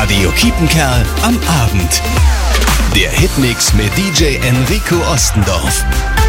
Radio Kiepenkerl am Abend. Der Hitmix mit DJ Enrico Ostendorf.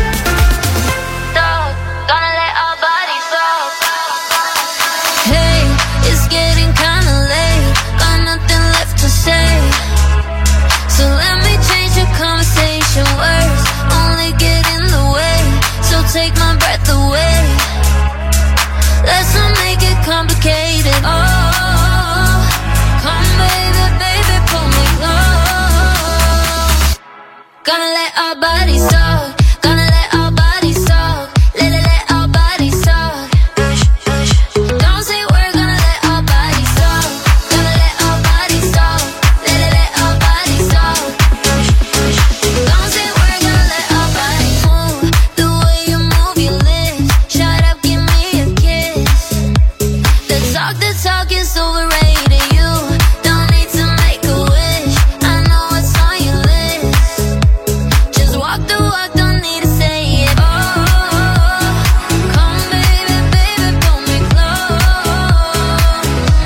Hey, it's getting kinda late. Got nothing left to say. So let me change the conversation. Words only get in the way. So take my breath away. Let's not make it complicated. Oh, come baby, baby, pull me close. Gonna let our bodies talk. Gonna let our bodies talk. Let our bodies talk. Don't say we're gonna let our bodies talk. Gonna let our bodies talk. Let our bodies talk. Don't say we're gonna let our bodies move. The way you move your lips. Shut up, give me a kiss. The talk is overrated. You don't need to make a wish. I know what's on your list. Just walk the walk, don't need to say it. Oh, come baby, baby, pull me close.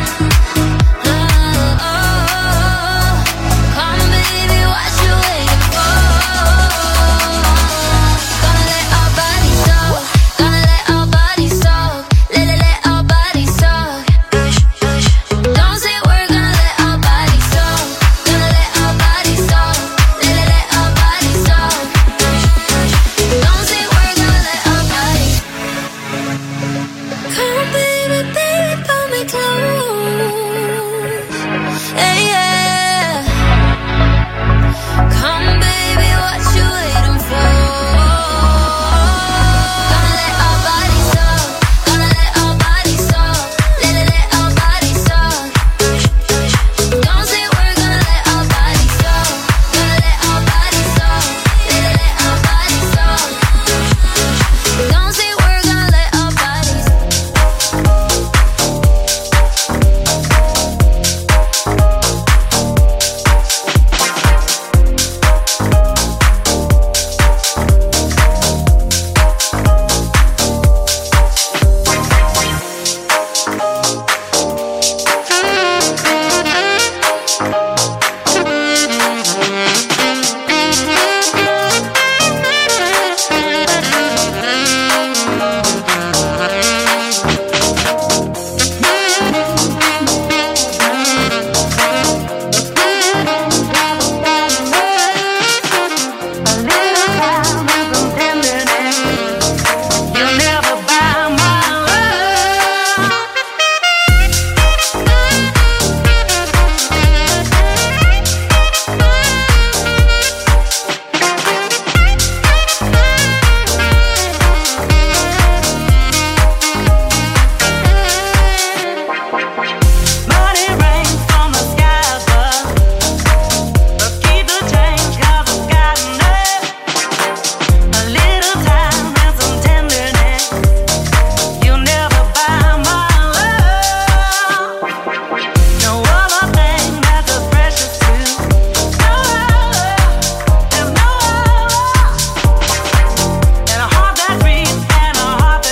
Oh, come baby, what you waiting for? Gonna let our bodies talk. Gonna let our bodies talk. Let our bodies talk. Don't say we're gonna let our bodies talk. Gonna let our bodies talk. Let our bodies talk. Don't say we're gonna let our bodies. Come baby, baby, pull me close. Hey, yeah. Come baby, what you waiting for? Gonna let our bodies talk. Gonna let our bodies talk. Let our bodies talk. Don't say we're gonna let our bodies talk. Gonna let our bodies talk. Let our bodies talk. Don't say we're gonna let our bodies.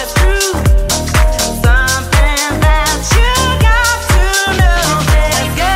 Let's go.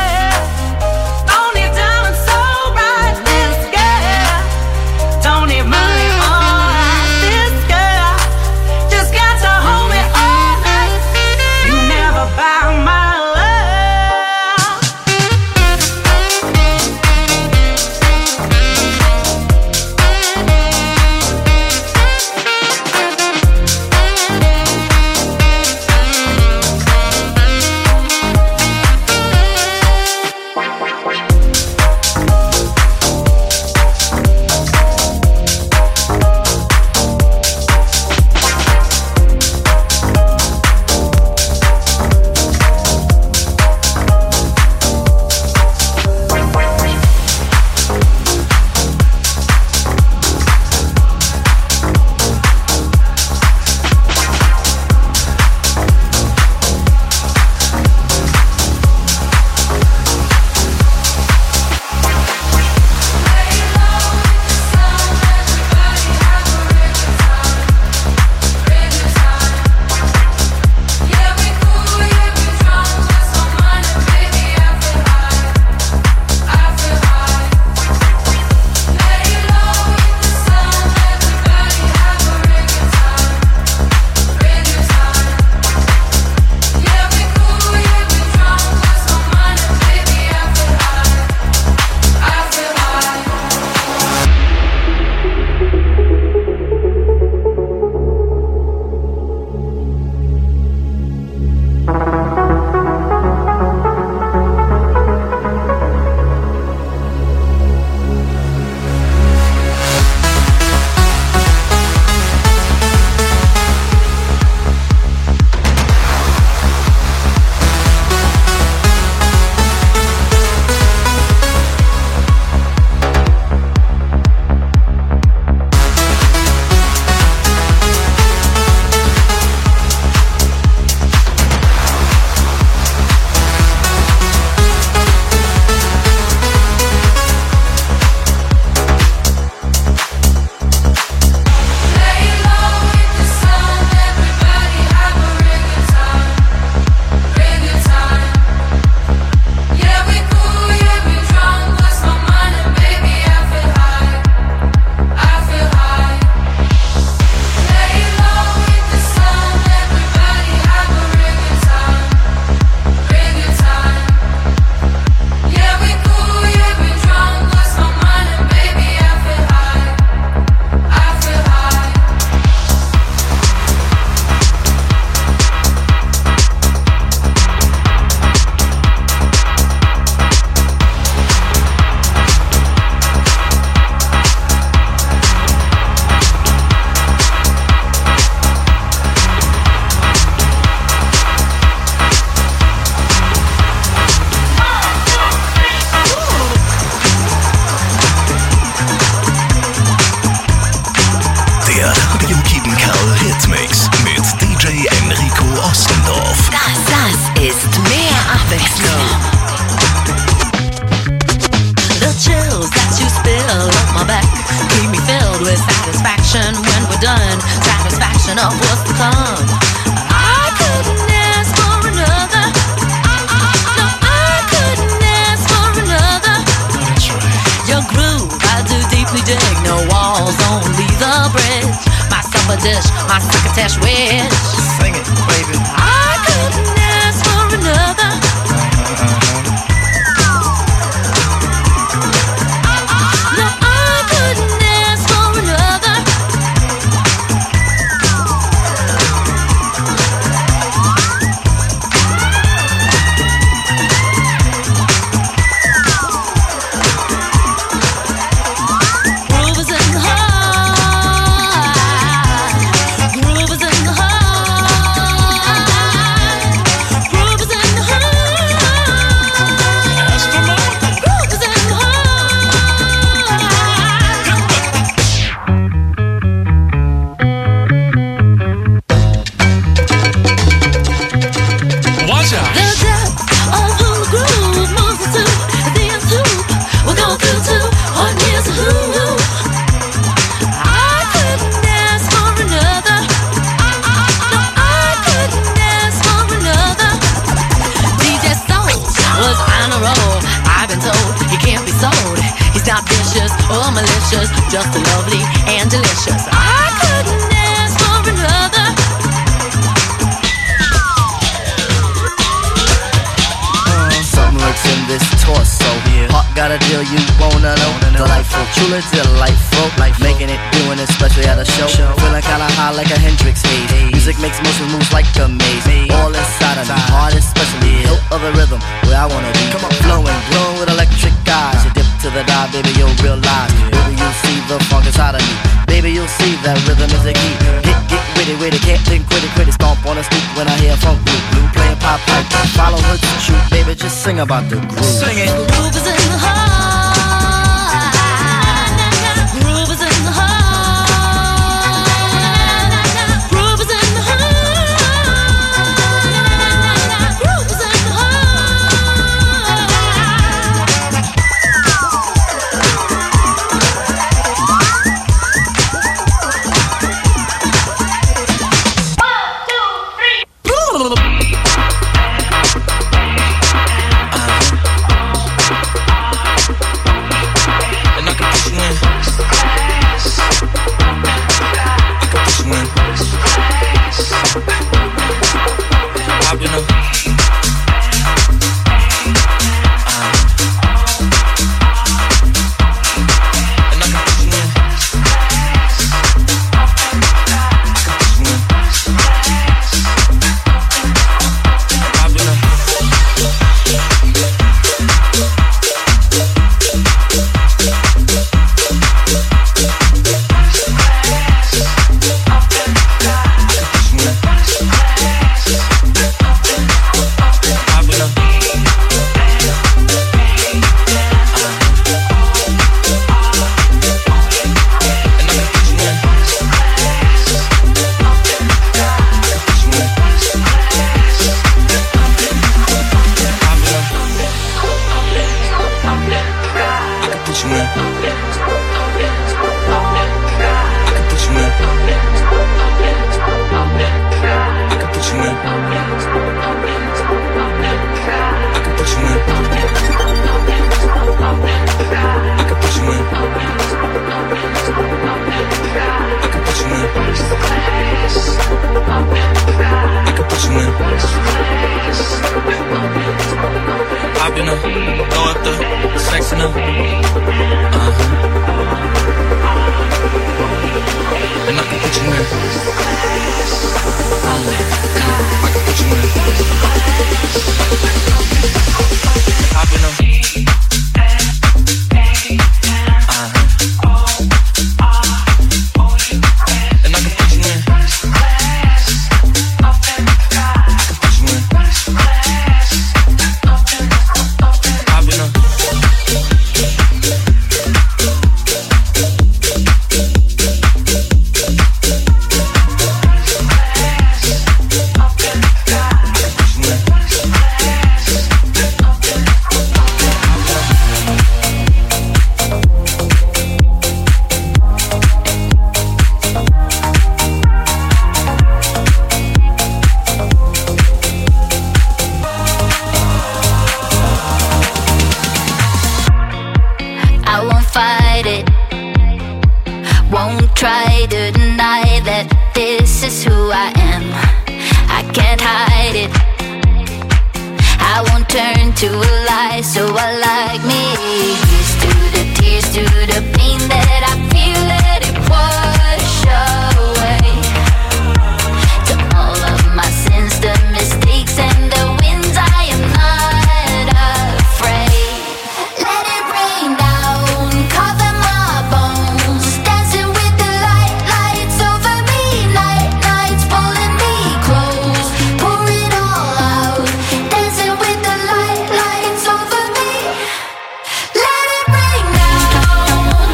DJ Enrico Ostendorf. Das ist mehr Abwechslung. The chills that you spill up my back keep me filled with satisfaction when we're done. Satisfaction of what's to come. I couldn't ask for another. No, I couldn't ask for another. That's right. Your groove, I do deeply dig. No walls, only the bridge. My supper dish, my succotash wish. Sing it, baby. I couldn't ask for another. No, I couldn't ask for another. Groove is in the heart. Groove is in the heart. Groove is in the heart. Ask for more. Groove is in the heart. Watch out. The depth of who the groove moves us to, the nth hoop we'll go through to, on here's a who. I couldn't ask for another. No, I couldn't ask for another. DJ Soul was on a roll. I've been told he can't be sold. He's not vicious or malicious, just lovely and delicious. I couldn't ask for another. Something lurks in this torso. Heart got a deal you wanna know. Delightful, truly delightful. Making it, doing it, especially at a show. Feeling kinda high like a Hendrix haze. Music makes motion moves like a maze. All inside of me, heart especially. Hilt of the rhythm, where I wanna be. Come on, flowing, glowing with electric eyes. You dip to the dive, baby, you'll realize. Baby, you'll see the funk inside of me. Baby, you'll see that rhythm is the key. Get witty, can't think quitty. Stomp on the stoop when I hear funk blue. Playing pop pipe, follow her to shoot. Baby, just sing about the groove. Sing it. Groove is in the heart. Groove is in the heart. Groove is in the heart. Groove is in the heart. 1, 2, 3. And I can push you in. I can push you in. I've been up. And I can push you in. I can push you in. I've been up. to a lie, so I like me. Here's to the tears, to the pain that I feel, let it wash away. To all of my sins, the mistakes and the wins, I am not afraid. Let it rain down, cover my bones, dancing with the lights over me, nights pulling me close, pour it all out, dancing with the lights over me. Let it rain down.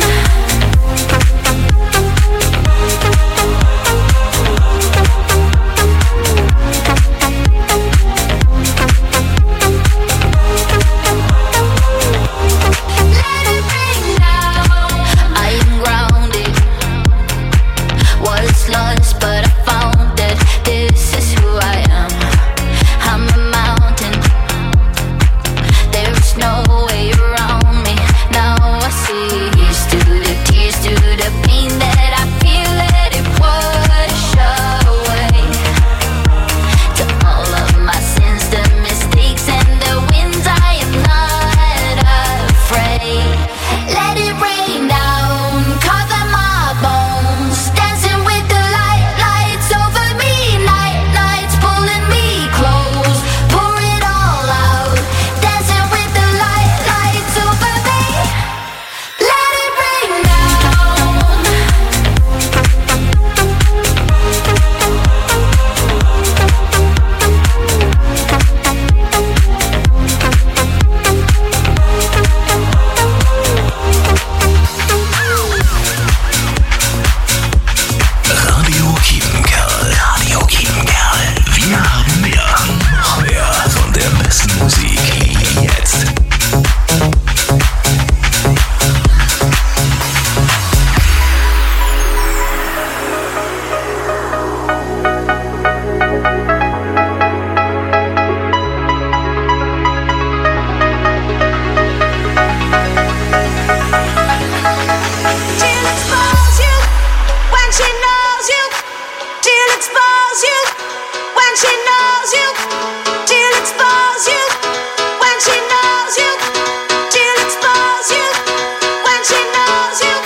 Let it rain down. I am grounded. Was lost, but I found that this is who I am. I'm a mountain. There's no way around me. Now I see. Here's to the tears, to the pain that I feel, let it wash away. To all of my sins, the mistakes and the wins, I am not afraid. Let it rain down, cover my bones, dancing with the lights over me, nights pulling me close, pour it all out, dancing with the lights over me. Let it rain down. Radio Kiepenkerl. Radio Kiepenkerl. Wir haben mehr. Noch mehr von der besten Musik. Jetzt. She'll expose you when she knows you. She'll expose you when she knows you. She'll expose you when she knows you. She'll expose you when she knows you.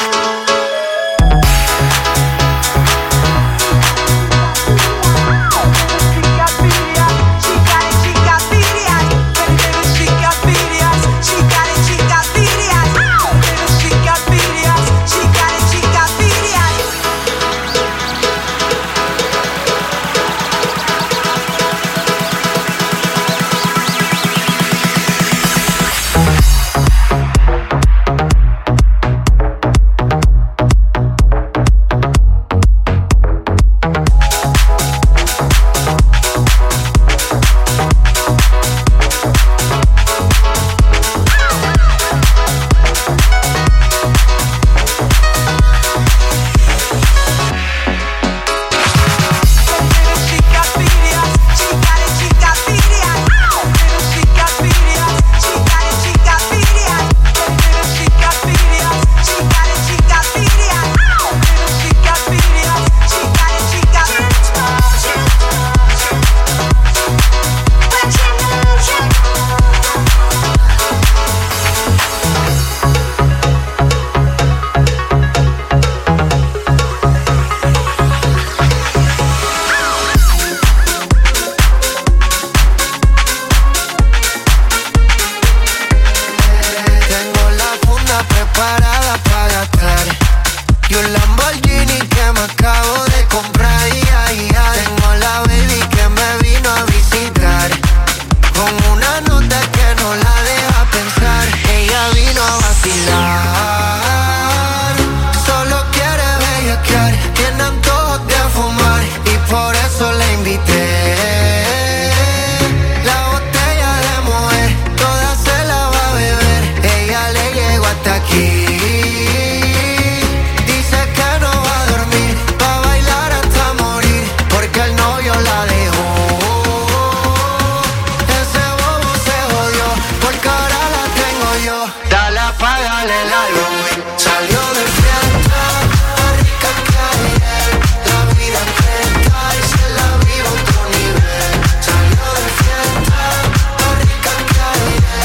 Tengo la funda preparada para gastar y un Lamborghini que me acabo de comprar. Tengo la baby que me vino a visitar con una nota que no la deja pensar. Ella vino a vacilar, solo quiere bellaquear, tiene antojos de fumar y por eso la invité. La botella de mujer, toda se la va a beber. Ella le llegó hasta aquí. Dice que no va a dormir, va a bailar hasta morir, porque el novio la dejó. Ese bobo se jodió, porque ahora la tengo yo. Dale, apágale la luz. Salió de fiesta, más rica que ayer. La vida cresta y se la vive a otro nivel. Salió de fiesta, más rica que ayer.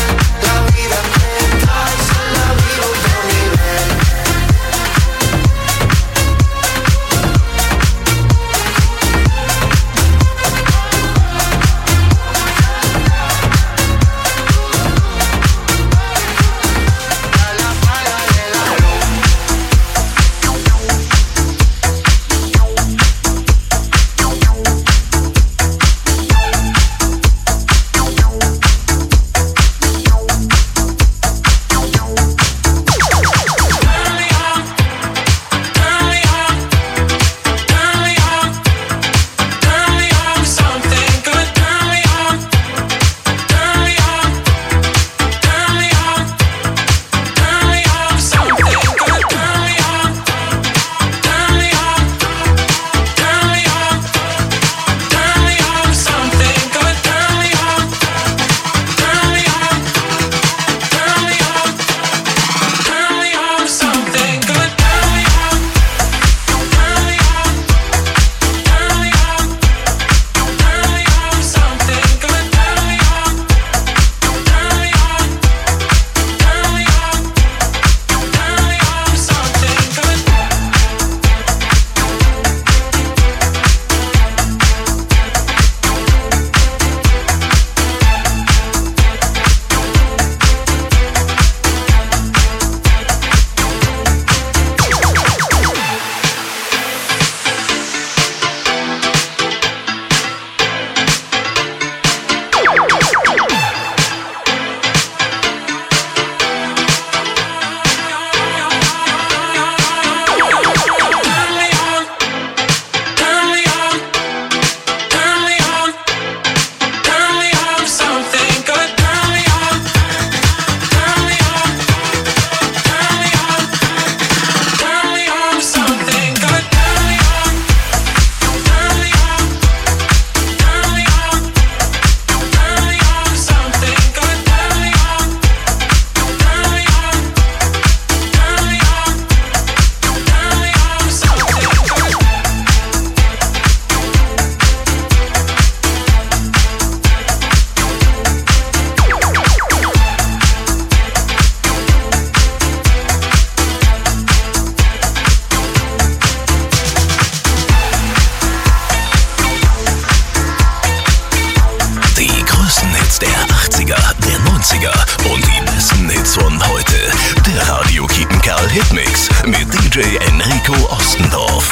Und die besten Hits von heute. Der Radio Kiepenkerl Hitmix mit DJ Enrico Ostendorf.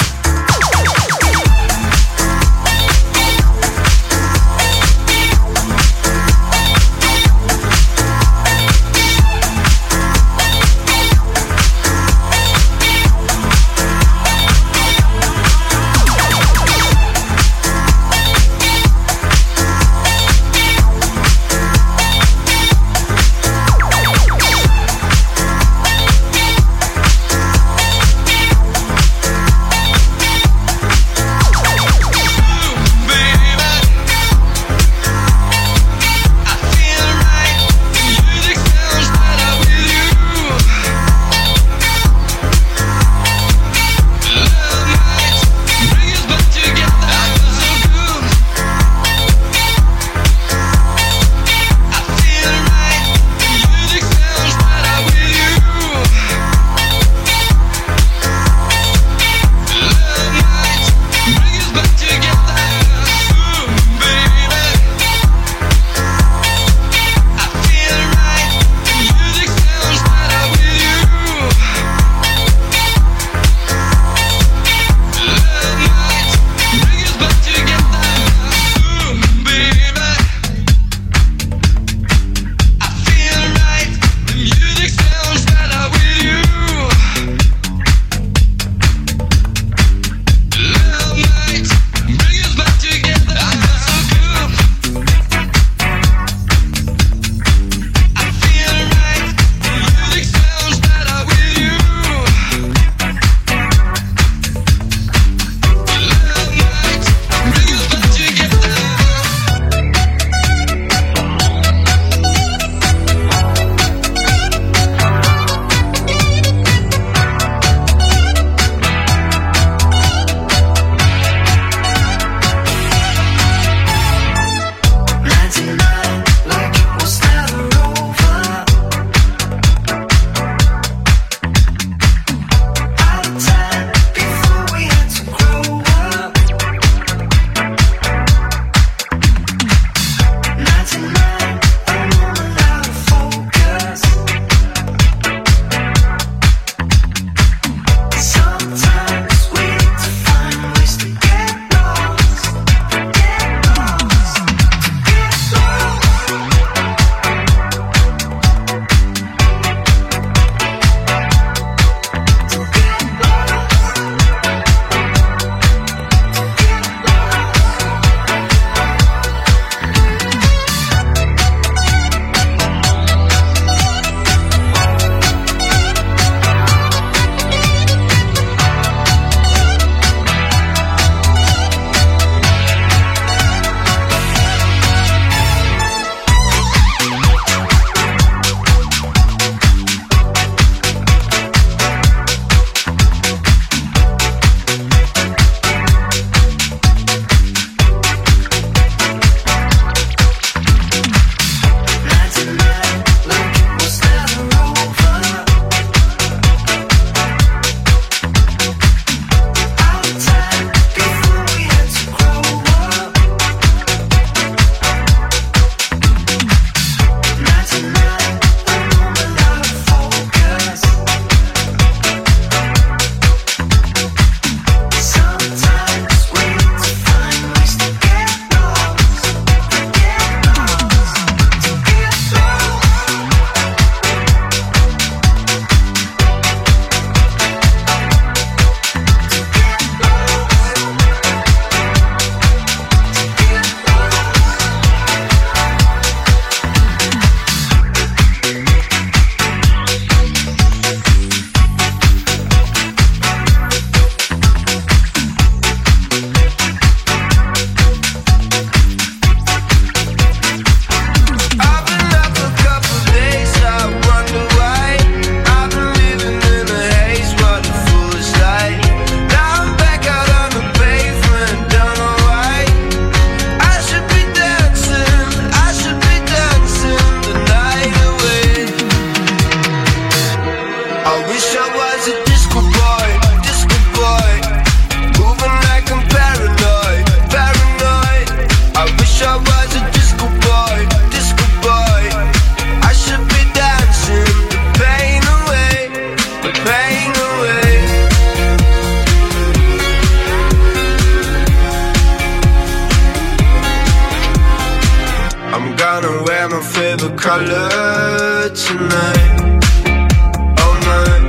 color tonight. Oh my,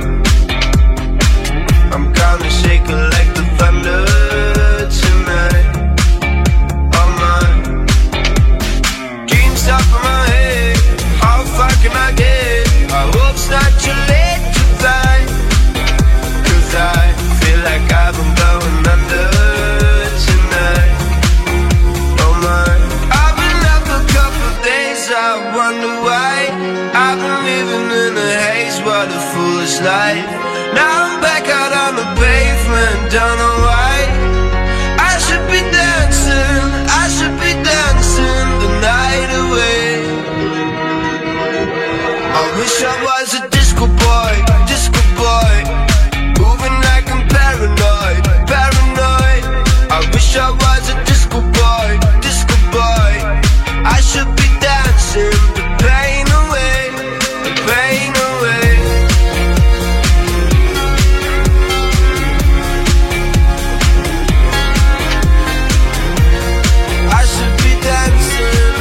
I'm gonna shake it like the thunder tonight. Oh my, dreams up in my head, how far can I get? I hope it's not too late to fly, 'cause I feel like I've been going under tonight. Oh my, I've been up a couple days, I wonder why. I've been living in a haze, what a foolish life. Now I'm back out on the pavement, don't know why. I should be dancing, I should be dancing the night away. I wish I was a disco boy, moving like I'm paranoid, paranoid. I wish I was a disco boy, I should be dancing the pain away, the pain away. I should be dancing,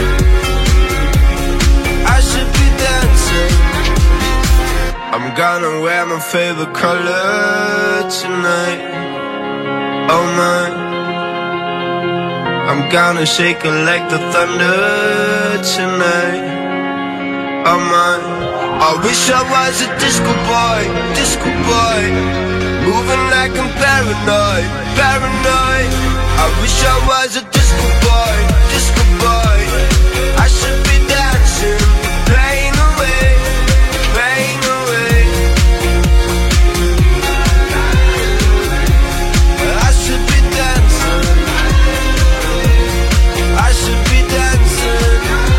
I should be dancing. I'm gonna wear my favorite color tonight. Oh my, I'm gonna shake it like the thunder tonight. Oh my, I wish I was a disco boy, moving like I'm paranoid, paranoid. I wish I was a disco boy, I should be dancing, pain away, pain away. I should be dancing, I should be dancing,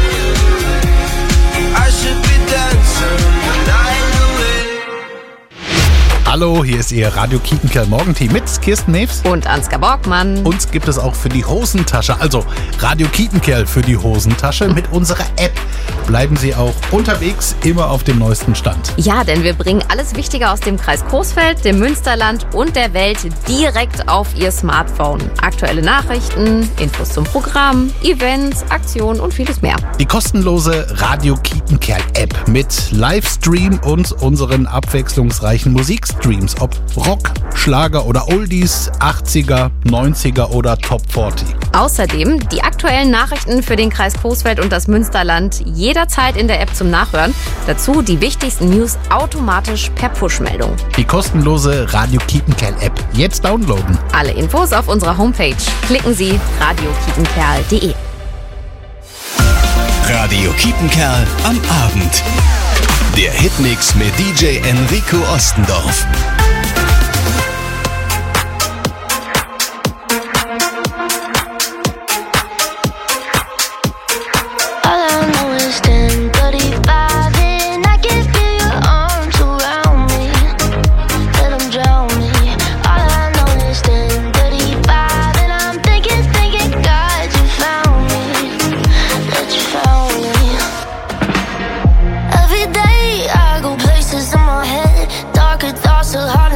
I should be dancing the night away. Hallo, hier ist Ihr Radio Kietenkerl Morgenteam mit Kirsten Neves. Und Ansgar Borgmann. Uns gibt es auch für die Hosentasche, also Radio Kietenkerl für die Hosentasche mit unserer App. Bleiben Sie auch unterwegs immer auf dem neuesten Stand. Ja, denn wir bringen alles Wichtige aus dem Kreis Coesfeld, dem Münsterland und der Welt direkt auf Ihr Smartphone. Aktuelle Nachrichten, Infos zum Programm, Events, Aktionen und vieles mehr. Die kostenlose Radio Kietenkerl App mit Livestream und unseren abwechslungsreichen Musikstreams, ob Rock, Schlager oder Oldies, 80er, 90er oder Top 40. Außerdem die aktuellen Nachrichten für den Kreis Coesfeld und das Münsterland jederzeit in der App zum Nachhören. Dazu die wichtigsten News automatisch per Push-Meldung. Die kostenlose Radio Kietenkerl App jetzt downloaden. Alle Infos auf unserer Homepage. Klicken Sie radiokietenkerl.de. Radio Kietenkerl am Abend. Der Hitmix mit DJ Enrico Ostendorf. Every day I go places in my head, darker thoughts so hard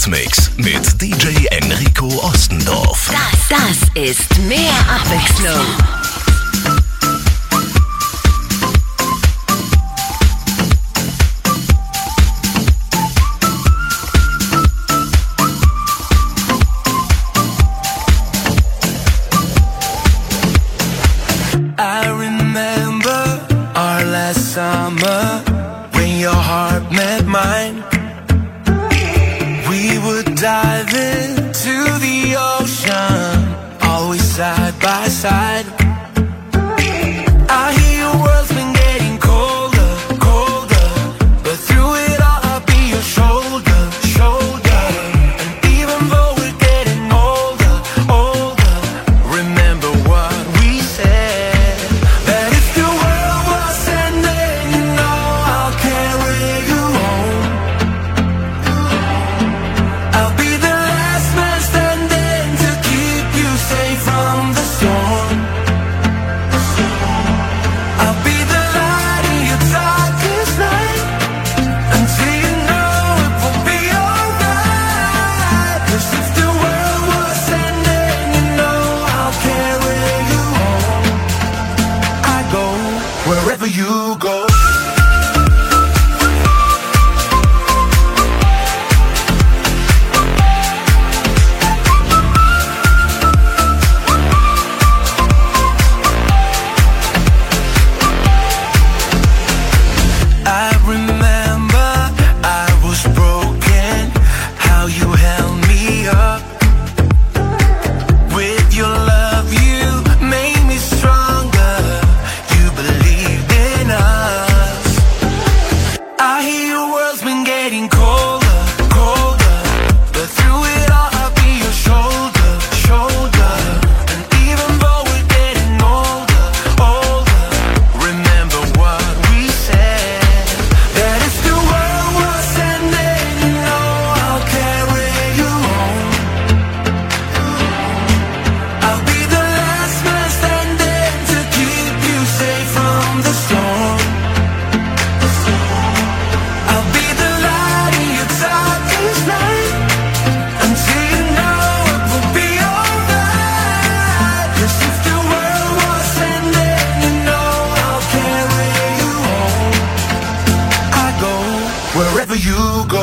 Mix mit DJ Enrico Ostendorf. Das ist mehr Abwechslung. I remember our last summer when your heart met mine. We would dive into the ocean, always side by side. I hear your world's been getting colder, colder, but through it all I'll be your shoulder, shoulder. And even though we're getting older, older, remember what we said, that if the world was ending, you know I'll carry you home. I'll be the last man standing to keep you safe from the storm. I'll be the light in your darkest night, until you know it will be alright. 'Cause if the world was ending, you know I'll carry you home. I go wherever you go. I remember I was broken, how you held me up. With your love you made me stronger, you believed in us. I hear your world's been getting colder, colder, but through it all I'll be your shoulder, shoulder. And even though we're getting older, older, remember what we said, that if the world was ending, you know I'll carry you home. I'll be the last man standing to keep you safe from the storm. I'll be the light in your darkest night, until you know it will be alright. 'Cause if the world was ending, you know I'll carry you home. I go wherever you go.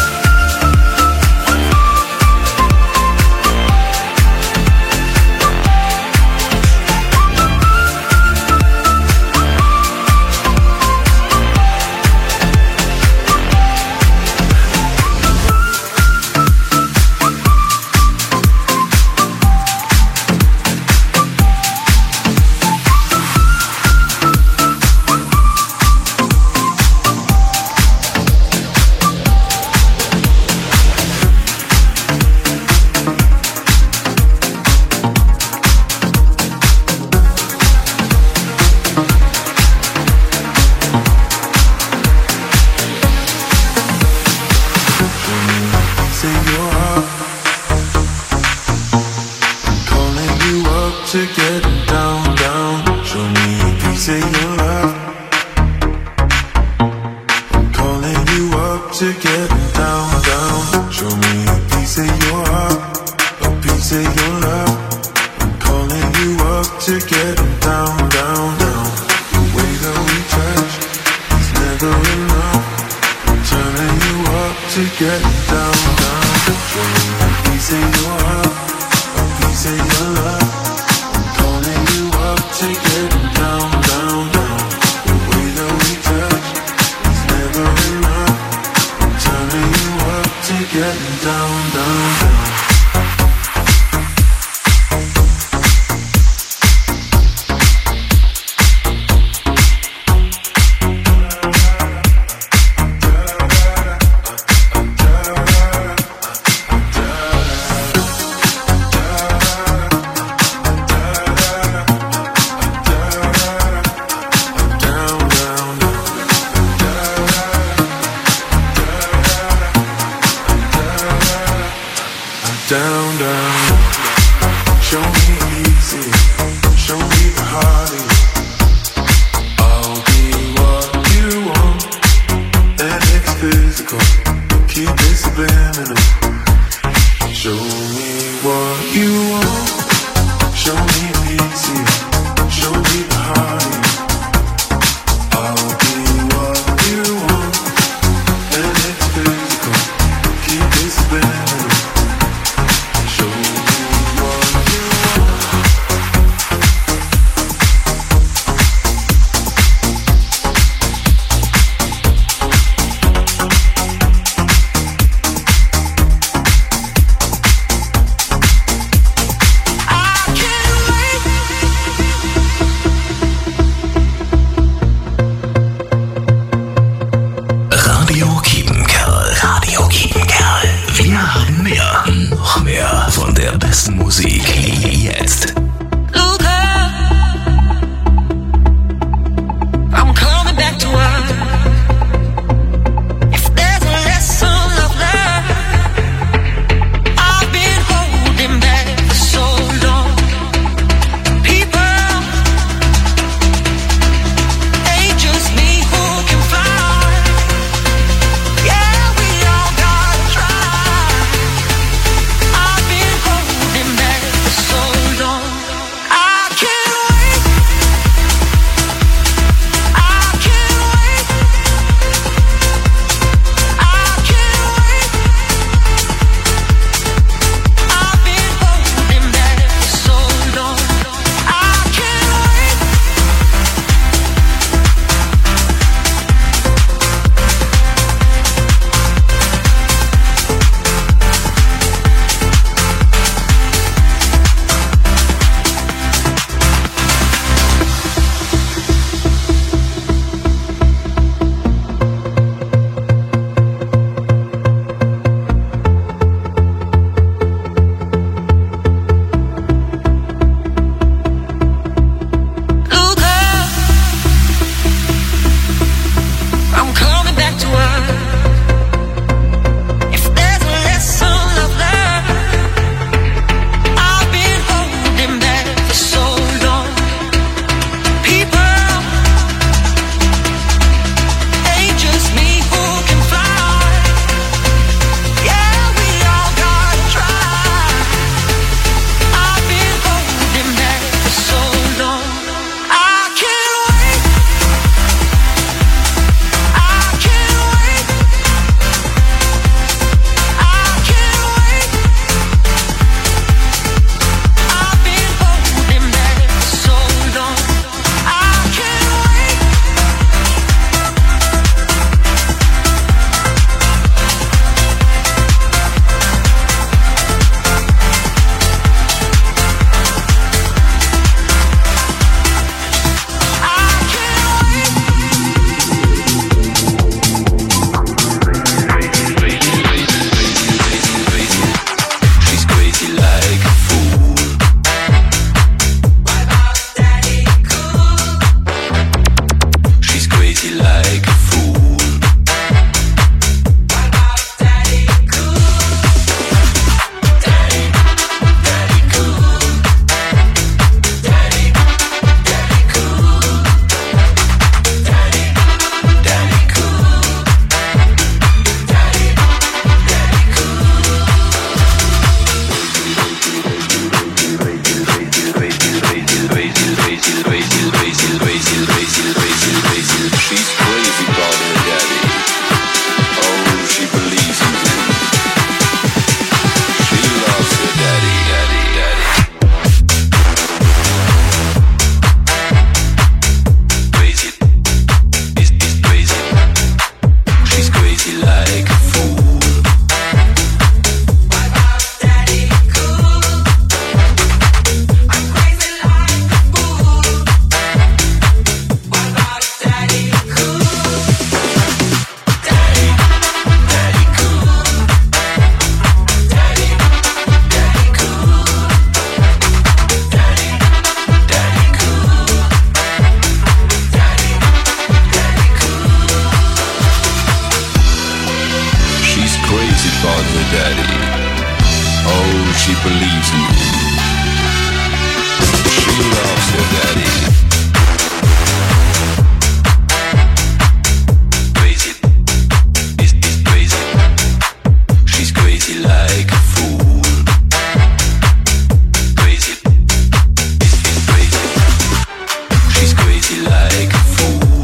Say your heart, calling you up to get down, down. Show me a piece of your love. Calling you up to get down, down. Show me a piece of your heart, a piece of your love. Calling you up to get down, down, down. The way that we touch is never enough. Turning you up to get down, down. Show me a piece of your heart, a piece of your love. Calling you up to get down, down, down. The way that we touch is never enough. Turning you up to get down, down, down. She's crazy about her daddy. Oh, she believes in him. She loves her daddy, daddy, daddy. Crazy, is crazy. She's crazy like a fool. My mom's daddy cool. I'm crazy like a fool. My mom's daddy cool. Daddy, daddy cool. Daddy, daddy cool. Daddy, daddy cool. Daddy, daddy cool. She's crazy about her daddy. Oh, she believes in him. She loves her daddy. Crazy, is crazy. She's crazy like a fool. Crazy, is crazy. She's crazy like a fool.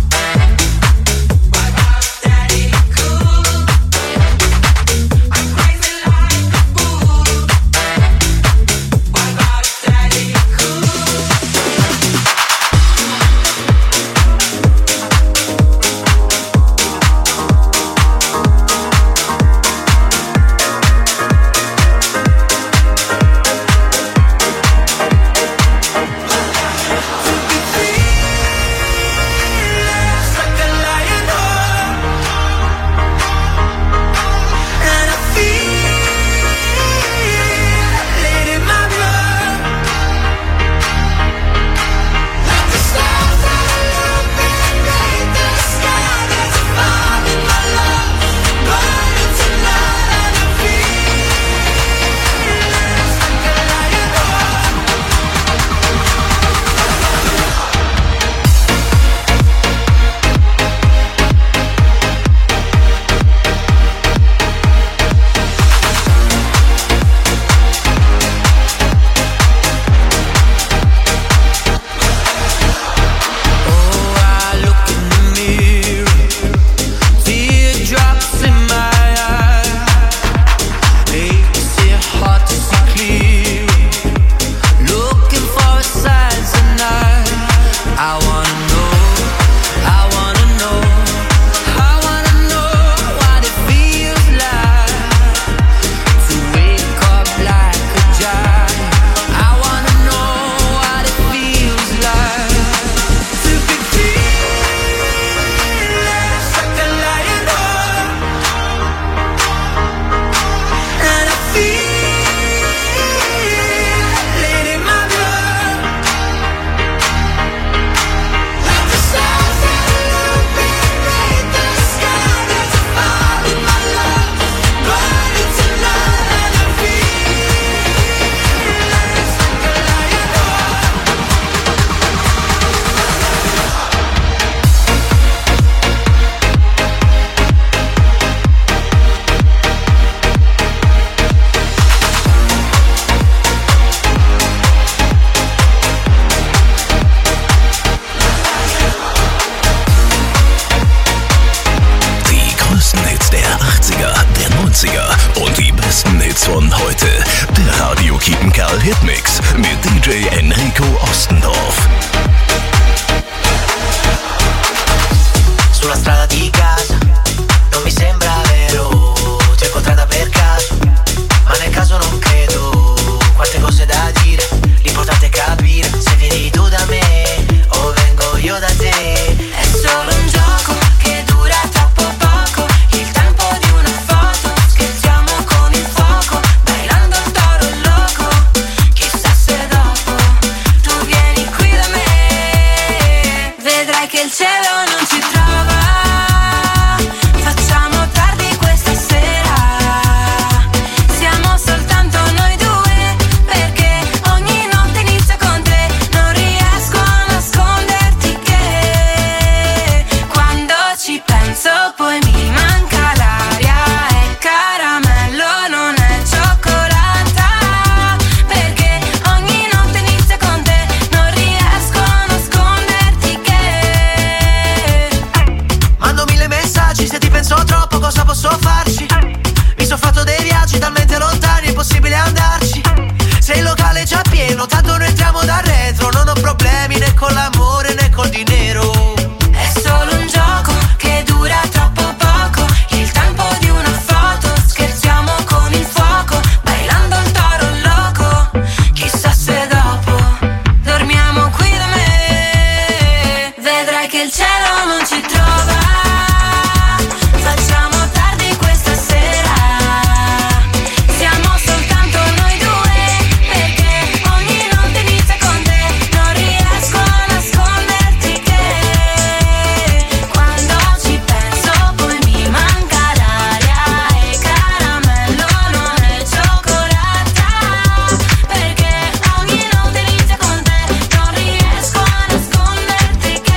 My mom's daddy cool. I'm crazy like a fool. My mom's daddy cool. Like a lion and I feel it in my blood. Like the stars that illuminate the sky, there's a fire in my love, burning tonight, and I feel like a lion. Oh, I look in the mirror, teardrops in my eyes. Makes it hard to see clear. Looking for signs tonight. I wanna know, I wanna know, I wanna know what it feels like to wake up like a giant. I wanna know what it feels like to be fearless like a lion, and I feel it in my blood. Like the stars that illuminate the sky, there's a fire in my love, burning tonight, and I feel like a lion. Die größten Hits der 80er, der 90er und die besten Hits von heute. Der Radio Kiepenkerl Hitmix mit DJ Enrico Ostendorf. Sulla strada di casa, non mi sembra vero, ti ho incontrata per caso, ma nel caso non credo, quante cose da dire, l'importante è capire, se vieni tu da me, o vengo io da te, è solo un gioco che dura troppo poco, il tempo di una foto, scherziamo con il fuoco, bailando il toro loco, chissà se dopo tu vieni qui da me, vedrai che il cielo non ci trova, facciamo tardi questa sera, siamo soltanto noi due, perché ogni notte inizia con te, non riesco a nasconderti che quando ci penso poi mi manca l'aria, è caramello, non è cioccolata, perché ogni notte inizia con te, non riesco sai che il cielo non ci trova. Facciamo tardi questa sera, siamo soltanto noi due, perché ogni notte inizia con te. Non riesco a nasconderti che quando ci penso poi mi manca l'aria, e caramello non è cioccolata, perché ogni notte inizia con te. Non riesco a nasconderti che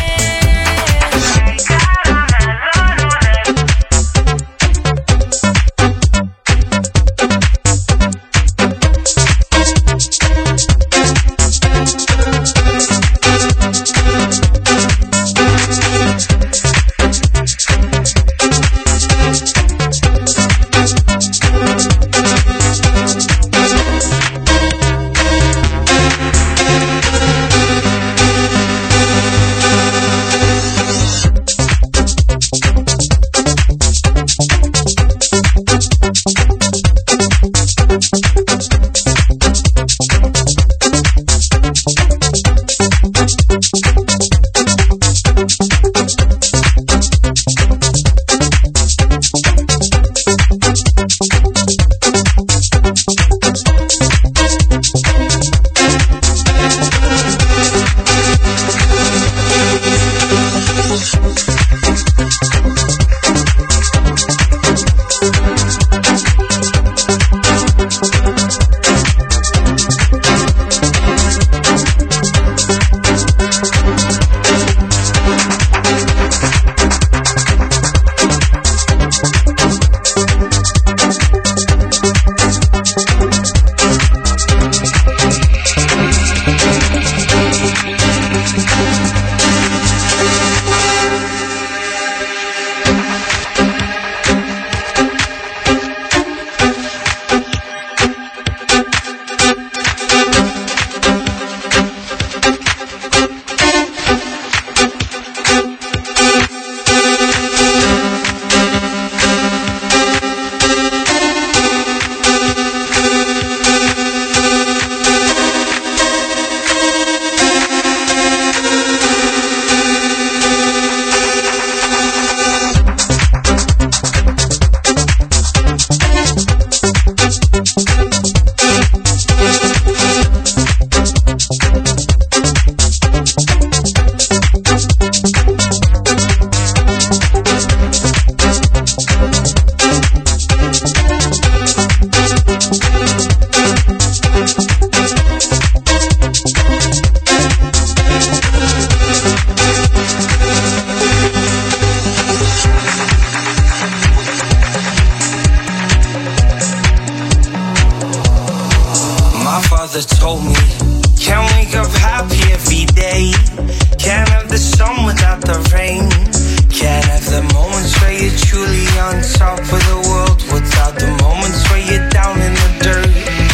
told me can't wake up happy every day, can't have the sun without the rain, can't have the moments where you're truly on top of the world without the moments where you're down in the dirt.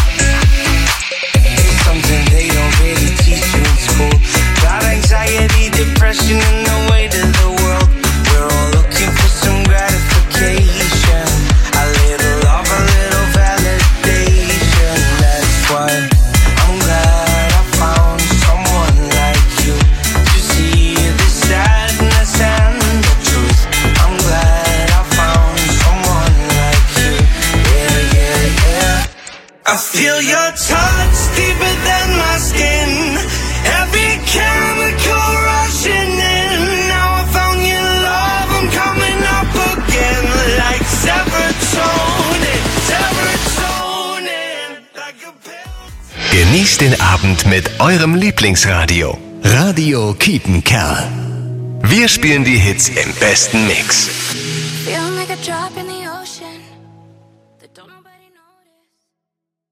It's something they don't really teach you in school, got anxiety, depression and the weight of the world. We're all looking for some gratification, a little love, a little validation. That's why I'm glad I found someone like you to see the sadness and the truth. I'm glad I found someone like you. Yeah, yeah, yeah. I feel your touch deeper than my skin, every chemical rushing in. Now I found your love, I'm coming up again like serotonin, serotonin, like a pill. Genießt den Abend mit eurem Lieblingsradio. Radio Kiepenkerl. Wir spielen die Hits im besten Mix. Feeling like a drop in the ocean.